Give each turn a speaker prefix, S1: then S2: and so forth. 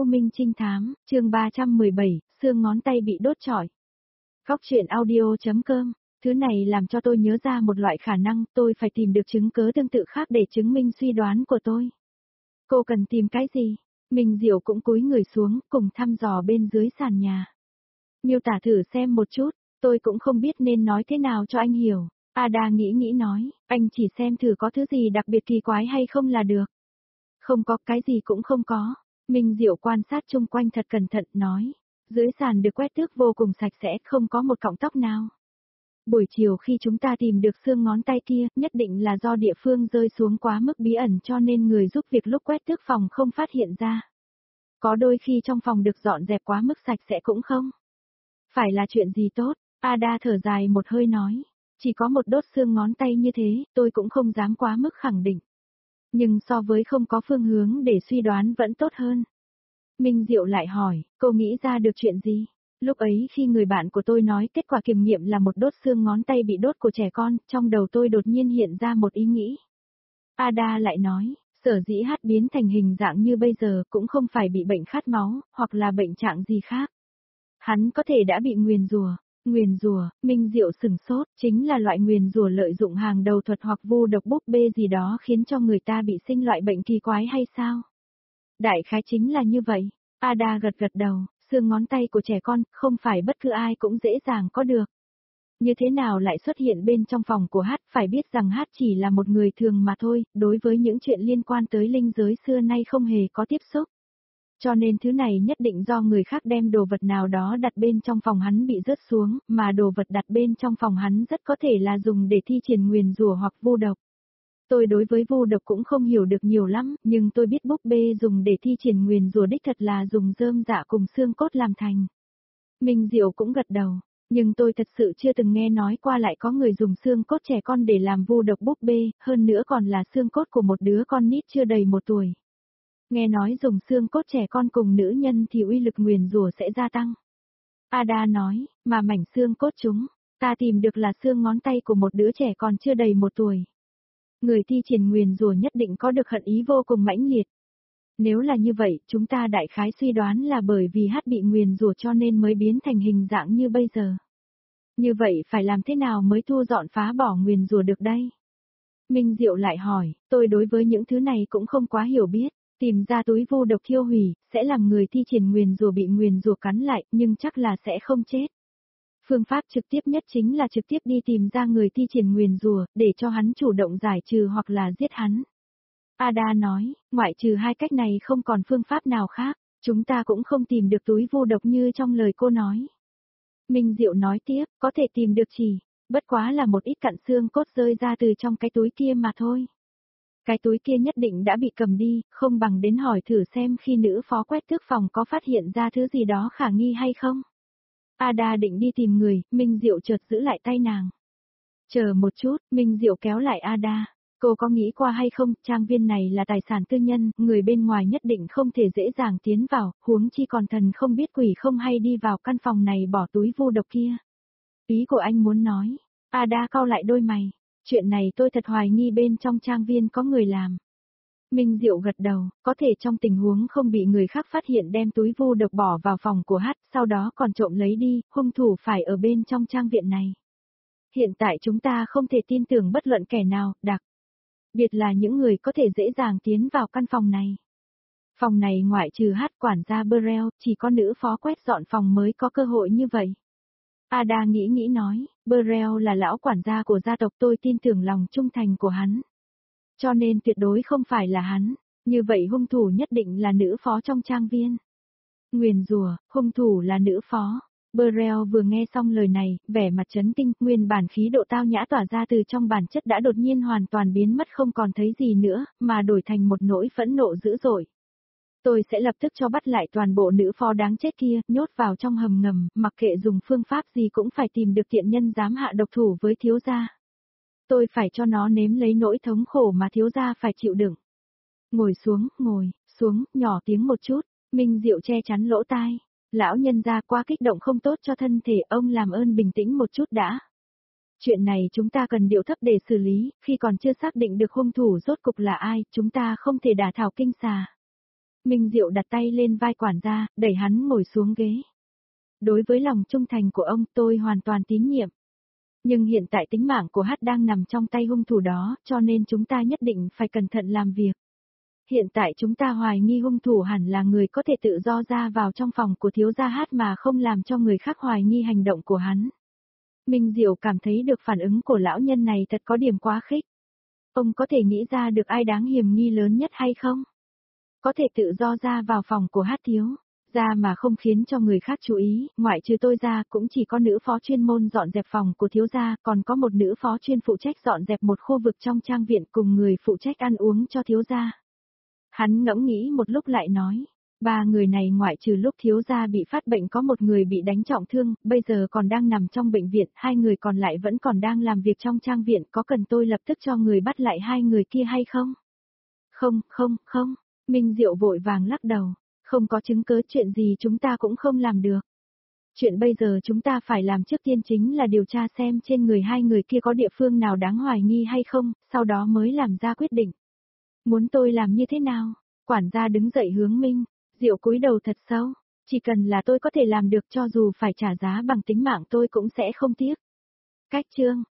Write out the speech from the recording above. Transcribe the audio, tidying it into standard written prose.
S1: U Minh Trinh Thám, chương 317, xương ngón tay bị đốt trọi. Góc truyện audio.com, thứ này làm cho tôi nhớ ra một loại khả năng, tôi phải tìm được chứng cớ tương tự khác để chứng minh suy đoán của tôi. Cô cần tìm cái gì? Minh Diệu cũng cúi người xuống, cùng thăm dò bên dưới sàn nhà. Miêu tả thử xem một chút, tôi cũng không biết nên nói thế nào cho anh hiểu. Ada nghĩ nói, anh chỉ xem thử có thứ gì đặc biệt kỳ quái hay không là được. Không có, cái gì cũng không có. Minh Diệu quan sát chung quanh thật cẩn thận, nói. Dưới sàn được quét tước vô cùng sạch sẽ, không có một cọng tóc nào. Buổi chiều khi chúng ta tìm được xương ngón tay kia, nhất định là do địa phương rơi xuống quá mức bí ẩn cho nên người giúp việc lúc quét tước phòng không phát hiện ra. Có đôi khi trong phòng được dọn dẹp quá mức sạch sẽ cũng không. Phải là chuyện gì tốt, Ada thở dài một hơi nói. Chỉ có một đốt xương ngón tay như thế, tôi cũng không dám quá mức khẳng định. Nhưng so với không có phương hướng để suy đoán vẫn tốt hơn. Minh Diệu lại hỏi, cô nghĩ ra được chuyện gì? Lúc ấy khi người bạn của tôi nói kết quả kiểm nghiệm là một đốt xương ngón tay bị đốt của trẻ con, trong đầu tôi đột nhiên hiện ra một ý nghĩ. Ada lại nói, sở dĩ Hát biến thành hình dạng như bây giờ cũng không phải bị bệnh khát máu, hoặc là bệnh trạng gì khác. Hắn có thể đã bị nguyền rủa. Nguyền rủa, Minh Diệu sửng sốt, chính là loại nguyền rủa lợi dụng hàng đầu thuật hoặc vu độc búp bê gì đó khiến cho người ta bị sinh loại bệnh kỳ quái hay sao? Đại khái chính là như vậy. Ada gật đầu, xương ngón tay của trẻ con, không phải bất cứ ai cũng dễ dàng có được. Như thế nào lại xuất hiện bên trong phòng của Hát, phải biết rằng Hát chỉ là một người thường mà thôi, đối với những chuyện liên quan tới linh giới xưa nay không hề có tiếp xúc. Cho nên thứ này nhất định do người khác đem đồ vật nào đó đặt bên trong phòng hắn bị rớt xuống, mà đồ vật đặt bên trong phòng hắn rất có thể là dùng để thi triển nguyền rủa hoặc vu độc. Tôi đối với vu độc cũng không hiểu được nhiều lắm, nhưng tôi biết búp bê dùng để thi triển nguyền rủa đích thật là dùng rơm dạ cùng xương cốt làm thành. Minh Diệu cũng gật đầu, nhưng tôi thật sự chưa từng nghe nói qua lại có người dùng xương cốt trẻ con để làm vu độc búp bê, hơn nữa còn là xương cốt của một đứa con nít chưa đầy 1 tuổi. Nghe nói dùng xương cốt trẻ con cùng nữ nhân thì uy lực nguyền rủa sẽ gia tăng. Ada nói, mà mảnh xương cốt chúng, ta tìm được là xương ngón tay của một đứa trẻ còn chưa đầy 1 tuổi. Người thi triển nguyền rủa nhất định có được hận ý vô cùng mãnh liệt. Nếu là như vậy, chúng ta đại khái suy đoán là bởi vì Hát bị nguyền rủa cho nên mới biến thành hình dạng như bây giờ. Như vậy phải làm thế nào mới thu dọn phá bỏ nguyền rủa được đây? Minh Diệu lại hỏi, tôi đối với những thứ này cũng không quá hiểu biết. Tìm ra túi vu độc thiêu hủy, sẽ làm người thi triển nguyền rủa bị nguyền rủa cắn lại, nhưng chắc là sẽ không chết. Phương pháp trực tiếp nhất chính là trực tiếp đi tìm ra người thi triển nguyền rủa, để cho hắn chủ động giải trừ hoặc là giết hắn. Ada nói, ngoại trừ 2 cách này không còn phương pháp nào khác, chúng ta cũng không tìm được túi vu độc như trong lời cô nói. Minh Diệu nói tiếp, có thể tìm được chỉ, bất quá là một ít cặn xương cốt rơi ra từ trong cái túi kia mà thôi. Cái túi kia nhất định đã bị cầm đi, không bằng đến hỏi thử xem khi nữ phó quét tước phòng có phát hiện ra thứ gì đó khả nghi hay không. Ada định đi tìm người, Minh Diệu chợt giữ lại tay nàng. Chờ một chút, Minh Diệu kéo lại Ada. Cô có nghĩ qua hay không, trang viên này là tài sản tư nhân, người bên ngoài nhất định không thể dễ dàng tiến vào, huống chi còn thần không biết quỷ không hay đi vào căn phòng này bỏ túi vu độc kia. Ý của anh muốn nói, Ada cau lại đôi mày. Chuyện này tôi thật hoài nghi bên trong trang viên có người làm. Minh Diệu gật đầu, có thể trong tình huống không bị người khác phát hiện đem túi vu độc bỏ vào phòng của Hát, sau đó còn trộm lấy đi, hung thủ phải ở bên trong trang viện này. Hiện tại chúng ta không thể tin tưởng bất luận kẻ nào, đặc biệt là những người có thể dễ dàng tiến vào căn phòng này. Phòng này ngoại trừ Hát quản gia Burrell, chỉ có nữ phó quét dọn phòng mới có cơ hội như vậy. Ada nghĩ nói, Burrell là lão quản gia của gia tộc, tôi tin tưởng lòng trung thành của hắn. Cho nên tuyệt đối không phải là hắn, như vậy hung thủ nhất định là nữ phó trong trang viên. Nguyền rủa, hung thủ là nữ phó. Burrell vừa nghe xong lời này, vẻ mặt chấn kinh, nguyên bản khí độ tao nhã tỏa ra từ trong bản chất đã đột nhiên hoàn toàn biến mất không còn thấy gì nữa, mà đổi thành một nỗi phẫn nộ dữ dội. Tôi sẽ lập tức cho bắt lại toàn bộ nữ phó đáng chết kia, nhốt vào trong hầm ngầm, mặc kệ dùng phương pháp gì cũng phải tìm được tiện nhân dám hạ độc thủ với thiếu gia. Tôi phải cho nó nếm lấy nỗi thống khổ mà thiếu gia phải chịu đựng. Ngồi xuống, nhỏ tiếng một chút, Minh Diệu che chắn lỗ tai. Lão nhân gia quá kích động không tốt cho thân thể, ông làm ơn bình tĩnh một chút đã. Chuyện này chúng ta cần điệu thấp để xử lý, khi còn chưa xác định được hung thủ rốt cục là ai, chúng ta không thể đả thảo kinh xà. Minh Diệu đặt tay lên vai quản gia, đẩy hắn ngồi xuống ghế. Đối với lòng trung thành của ông tôi hoàn toàn tín nhiệm. Nhưng hiện tại tính mạng của Hát đang nằm trong tay hung thủ đó, cho nên chúng ta nhất định phải cẩn thận làm việc. Hiện tại chúng ta hoài nghi hung thủ hẳn là người có thể tự do ra vào trong phòng của thiếu gia Hát mà không làm cho người khác hoài nghi hành động của hắn. Minh Diệu cảm thấy được phản ứng của lão nhân này thật có điểm quá khích. Ông có thể nghĩ ra được ai đáng hiểm nghi lớn nhất hay không? Có thể tự do ra vào phòng của Hát thiếu ra mà không khiến cho người khác chú ý, ngoại trừ tôi ra cũng chỉ có nữ phó chuyên môn dọn dẹp phòng của thiếu gia, còn có một nữ phó chuyên phụ trách dọn dẹp một khu vực trong trang viện cùng người phụ trách ăn uống cho thiếu gia. Hắn ngẫm nghĩ một lúc lại nói, ba người này ngoại trừ lúc thiếu gia bị phát bệnh có một người bị đánh trọng thương, bây giờ còn đang nằm trong bệnh viện, hai người còn lại vẫn còn đang làm việc trong trang viện, có cần tôi lập tức cho người bắt lại hai người kia hay không? Không, Minh Diệu vội vàng lắc đầu, không có chứng cứ chuyện gì chúng ta cũng không làm được. Chuyện bây giờ chúng ta phải làm trước tiên chính là điều tra xem trên người hai người kia có địa phương nào đáng hoài nghi hay không, sau đó mới làm ra quyết định. Muốn tôi làm như thế nào? Quản gia đứng dậy hướng Minh Diệu cúi đầu thật sâu, chỉ cần là tôi có thể làm được cho dù phải trả giá bằng tính mạng tôi cũng sẽ không tiếc. Cách chương